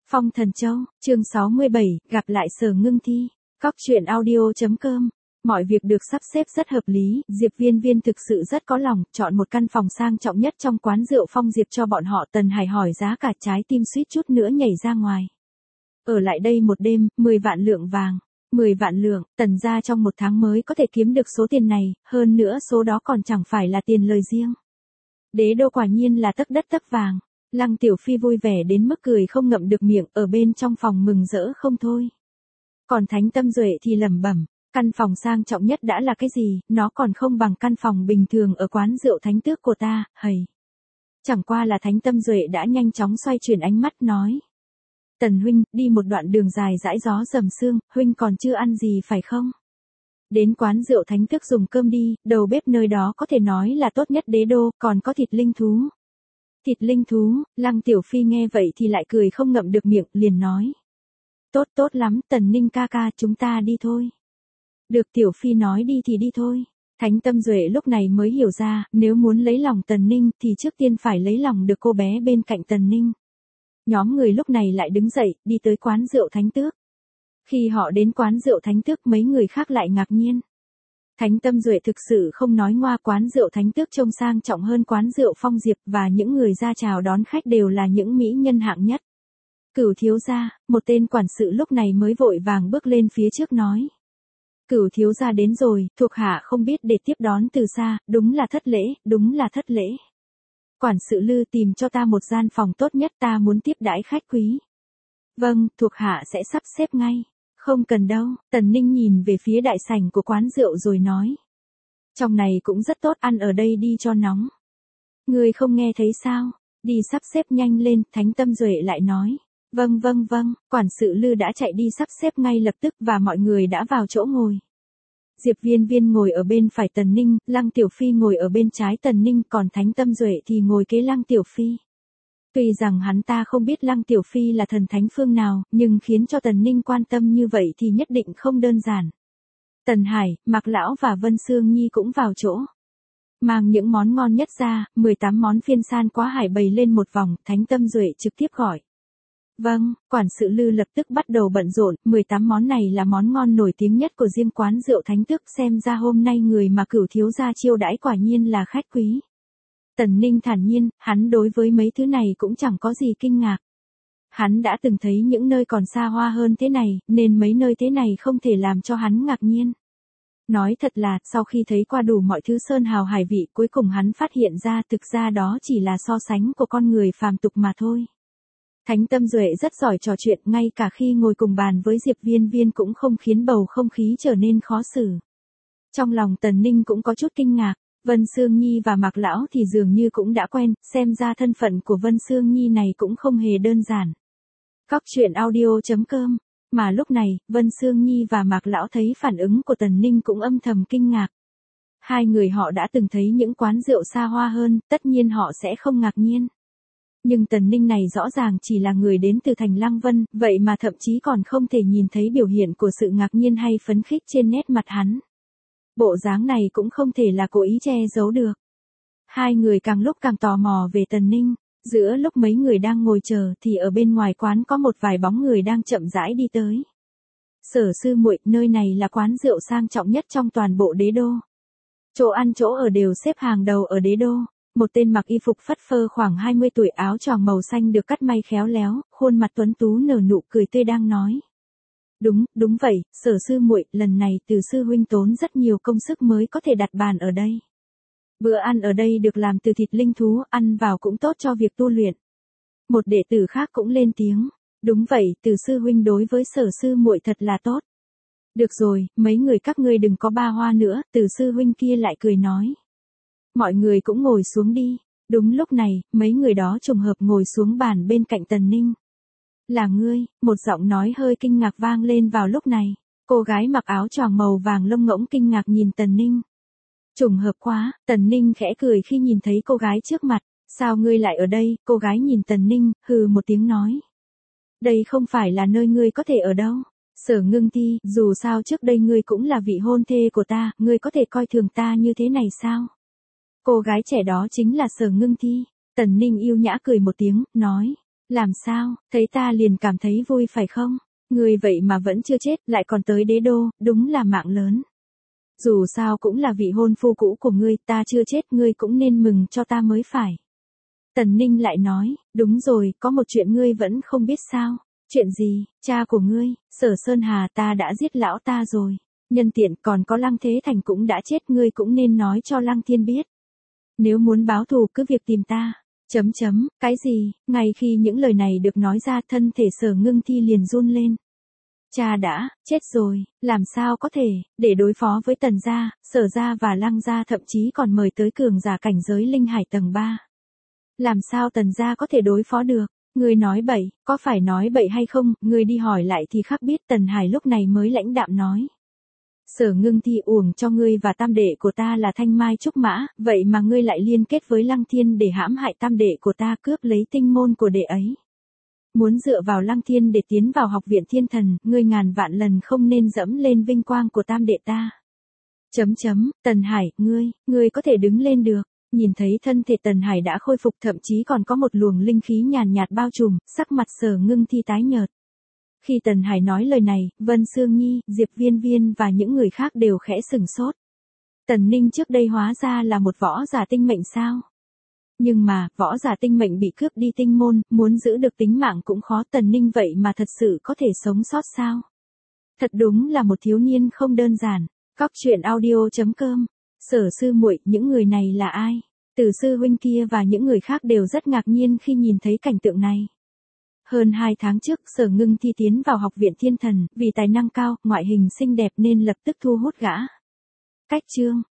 Phong Thần Châu, chương 67, gặp lại Sở Ngưng Thi. Cóc truyện audio.com. Mọi việc được sắp xếp rất hợp lý, Diệp Viên Viên thực sự rất có lòng, chọn một căn phòng sang trọng nhất trong quán rượu Phong Diệp cho bọn họ. Tần Hải hỏi giá cả, trái tim suýt chút nữa nhảy ra ngoài. Ở lại đây một đêm, 10 vạn lượng vàng. 10 vạn lượng, Tần gia trong một tháng mới có thể kiếm được số tiền này, hơn nữa số đó còn chẳng phải là tiền lời riêng. Đế đô quả nhiên là tấc đất tấc vàng. Lăng Tiểu Phi vui vẻ đến mức cười không ngậm được miệng, ở bên trong phòng mừng rỡ không thôi. Còn Thánh Tâm Duệ thì lẩm bẩm, căn phòng sang trọng nhất đã là cái gì, nó còn không bằng căn phòng bình thường ở quán rượu Thánh Tước của ta, hầy. Chẳng qua là Thánh Tâm Duệ đã nhanh chóng xoay chuyển ánh mắt nói. Tần huynh, đi một đoạn đường dài dãi gió rầm sương, huynh còn chưa ăn gì phải không? Đến quán rượu Thánh Tước dùng cơm đi, đầu bếp nơi đó có thể nói là tốt nhất đế đô, còn có thịt linh thú. Thịt linh thú, Lăng Tiểu Phi nghe vậy thì lại cười không ngậm được miệng, liền nói. Tốt lắm, Tần Ninh ca ca, chúng ta đi thôi. Được, Tiểu Phi nói đi thì đi thôi. Thánh Tâm Duệ lúc này mới hiểu ra, nếu muốn lấy lòng Tần Ninh thì trước tiên phải lấy lòng được cô bé bên cạnh Tần Ninh. Nhóm người lúc này lại đứng dậy, đi tới quán rượu Thánh Tước. Khi họ đến quán rượu Thánh Tước, mấy người khác lại ngạc nhiên. Thánh Tâm Duệ thực sự không nói ngoa, quán rượu Thánh Tước trông sang trọng hơn quán rượu Phong Diệp, và những người ra chào đón khách đều là những mỹ nhân hạng nhất. Cửu thiếu gia, một tên quản sự lúc này mới vội vàng bước lên phía trước nói. Cửu thiếu gia đến rồi, thuộc hạ không biết để tiếp đón từ xa, đúng là thất lễ. Quản sự Lư, tìm cho ta một gian phòng tốt nhất, ta muốn tiếp đãi khách quý. Vâng, thuộc hạ sẽ sắp xếp ngay. Không cần đâu, Tần Ninh nhìn về phía đại sảnh của quán rượu rồi nói. Trong này cũng rất tốt, ăn ở đây đi cho nóng. Ngươi không nghe thấy sao? Đi sắp xếp nhanh lên, Thánh Tâm Duệ lại nói. Vâng, quản sự Lư đã chạy đi sắp xếp ngay lập tức và mọi người đã vào chỗ ngồi. Diệp Viên Viên ngồi ở bên phải Tần Ninh, Lăng Tiểu Phi ngồi ở bên trái Tần Ninh, còn Thánh Tâm Duệ thì ngồi kế Lăng Tiểu Phi. Tuy rằng hắn ta không biết Lăng Tiểu Phi là thần thánh phương nào, nhưng khiến cho Tần Ninh quan tâm như vậy thì nhất định không đơn giản. Tần Hải, Mạc Lão và Vân Sương Nhi cũng vào chỗ. Mang những món ngon nhất ra, 18 món phiên san quá hải bày lên một vòng, Thánh Tâm Duệ trực tiếp gọi. Vâng, quản sự Lư lập tức bắt đầu bận rộn, 18 món này là món ngon nổi tiếng nhất của riêng quán rượu Thánh Tước, xem ra hôm nay người mà Cửu thiếu gia chiêu đãi quả nhiên là khách quý. Tần Ninh thản nhiên, hắn đối với mấy thứ này cũng chẳng có gì kinh ngạc. Hắn đã từng thấy những nơi còn xa hoa hơn thế này, nên mấy nơi thế này không thể làm cho hắn ngạc nhiên. Nói thật là, sau khi thấy qua đủ mọi thứ sơn hào hải vị, cuối cùng hắn phát hiện ra thực ra đó chỉ là so sánh của con người phàm tục mà thôi. Thánh Tâm Duệ rất giỏi trò chuyện, ngay cả khi ngồi cùng bàn với Diệp Viên Viên cũng không khiến bầu không khí trở nên khó xử. Trong lòng Tần Ninh cũng có chút kinh ngạc. Vân Sương Nhi và Mạc Lão thì dường như cũng đã quen, xem ra thân phận của Vân Sương Nhi này cũng không hề đơn giản. Cóc truyện audio.com. Mà lúc này, Vân Sương Nhi và Mạc Lão thấy phản ứng của Tần Ninh cũng âm thầm kinh ngạc. Hai người họ đã từng thấy những quán rượu xa hoa hơn, tất nhiên họ sẽ không ngạc nhiên. Nhưng Tần Ninh này rõ ràng chỉ là người đến từ thành Lăng Vân, vậy mà thậm chí còn không thể nhìn thấy biểu hiện của sự ngạc nhiên hay phấn khích trên nét mặt hắn. Bộ dáng này cũng không thể là cố ý che giấu được. Hai người càng lúc càng tò mò về Tần Ninh. Giữa lúc mấy người đang ngồi chờ thì ở bên ngoài quán có một vài bóng người đang chậm rãi đi tới. Sở sư muội, nơi này là quán rượu sang trọng nhất trong toàn bộ đế đô. Chỗ ăn chỗ ở đều xếp hàng đầu ở đế đô. Một tên mặc y phục phất phơ khoảng 20 tuổi, áo choàng màu xanh được cắt may khéo léo, khuôn mặt tuấn tú nở nụ cười tươi đang nói. Đúng vậy, Sở sư muội, lần này Từ sư huynh tốn rất nhiều công sức mới có thể đặt bàn ở đây. Bữa ăn ở đây được làm từ thịt linh thú, ăn vào cũng tốt cho việc tu luyện. Một đệ tử khác cũng lên tiếng. Đúng vậy, Từ sư huynh đối với Sở sư muội thật là tốt. Được rồi, mấy người các ngươi đừng có ba hoa nữa, Từ sư huynh kia lại cười nói. Mọi người cũng ngồi xuống đi. Đúng lúc này, mấy người đó trùng hợp ngồi xuống bàn bên cạnh Tần Ninh. Là ngươi, một giọng nói hơi kinh ngạc vang lên vào lúc này. Cô gái mặc áo choàng màu vàng lông ngỗng kinh ngạc nhìn Tần Ninh. Trùng hợp quá, Tần Ninh khẽ cười khi nhìn thấy cô gái trước mặt. Sao ngươi lại ở đây? Cô gái nhìn Tần Ninh, hừ một tiếng nói. Đây không phải là nơi ngươi có thể ở đâu. Sở Ngưng Thi, dù sao trước đây ngươi cũng là vị hôn thê của ta, ngươi có thể coi thường ta như thế này sao? Cô gái trẻ đó chính là Sở Ngưng Thi. Tần Ninh yêu nhã cười một tiếng, nói. Làm sao, thấy ta liền cảm thấy vui phải không? Ngươi vậy mà vẫn chưa chết, lại còn tới đế đô, đúng là mạng lớn. Dù sao cũng là vị hôn phu cũ của ngươi, ta chưa chết ngươi cũng nên mừng cho ta mới phải. Tần Ninh lại nói, đúng rồi, có một chuyện ngươi vẫn không biết sao. Chuyện gì, cha của ngươi, Sở Sơn Hà ta đã giết lão ta rồi. Nhân tiện còn có Lăng Thế Thành cũng đã chết, ngươi cũng nên nói cho Lăng Thiên biết. Nếu muốn báo thù cứ việc tìm ta. Cái gì, ngay khi những lời này được nói ra thân thể Sở Ngưng Thi liền run lên. Cha đã, chết rồi, làm sao có thể, để đối phó với Tần gia, Sở gia và Lăng gia thậm chí còn mời tới cường giả cảnh giới linh hải tầng 3. Làm sao Tần gia có thể đối phó được? Ngươi nói bậy, có phải nói bậy hay không, ngươi đi hỏi lại thì khắc biết. Tần Hải lúc này mới lãnh đạm nói. Sở Ngưng Thi uổng cho ngươi và tam đệ của ta là Thanh Mai Trúc Mã, vậy mà ngươi lại liên kết với Lăng Thiên để hãm hại tam đệ của ta, cướp lấy tinh môn của đệ ấy. Muốn dựa vào Lăng Thiên để tiến vào học viện thiên thần, ngươi ngàn vạn lần không nên dẫm lên vinh quang của tam đệ ta. Tần Hải, ngươi có thể đứng lên được. Nhìn thấy thân thể Tần Hải đã khôi phục, thậm chí còn có một luồng linh khí nhàn nhạt bao trùm, sắc mặt Sở Ngưng Thi tái nhợt. Khi Tần Hải nói lời này, Vân Sương Nhi, Diệp Viên Viên và những người khác đều khẽ sừng sốt. Tần Ninh trước đây hóa ra là một võ giả tinh mệnh sao? Nhưng mà, võ giả tinh mệnh bị cướp đi tinh môn, muốn giữ được tính mạng cũng khó. Tần Ninh vậy mà thật sự có thể sống sót sao? Thật đúng là một thiếu niên không đơn giản. Cóc truyện audio.com. Sở sư muội, những người này là ai? Từ sư huynh kia và những người khác đều rất ngạc nhiên khi nhìn thấy cảnh tượng này. Hơn 2 tháng trước, Sở Ngưng Thi tiến vào học viện thiên thần, vì tài năng cao, ngoại hình xinh đẹp nên lập tức thu hút gã. Cách chương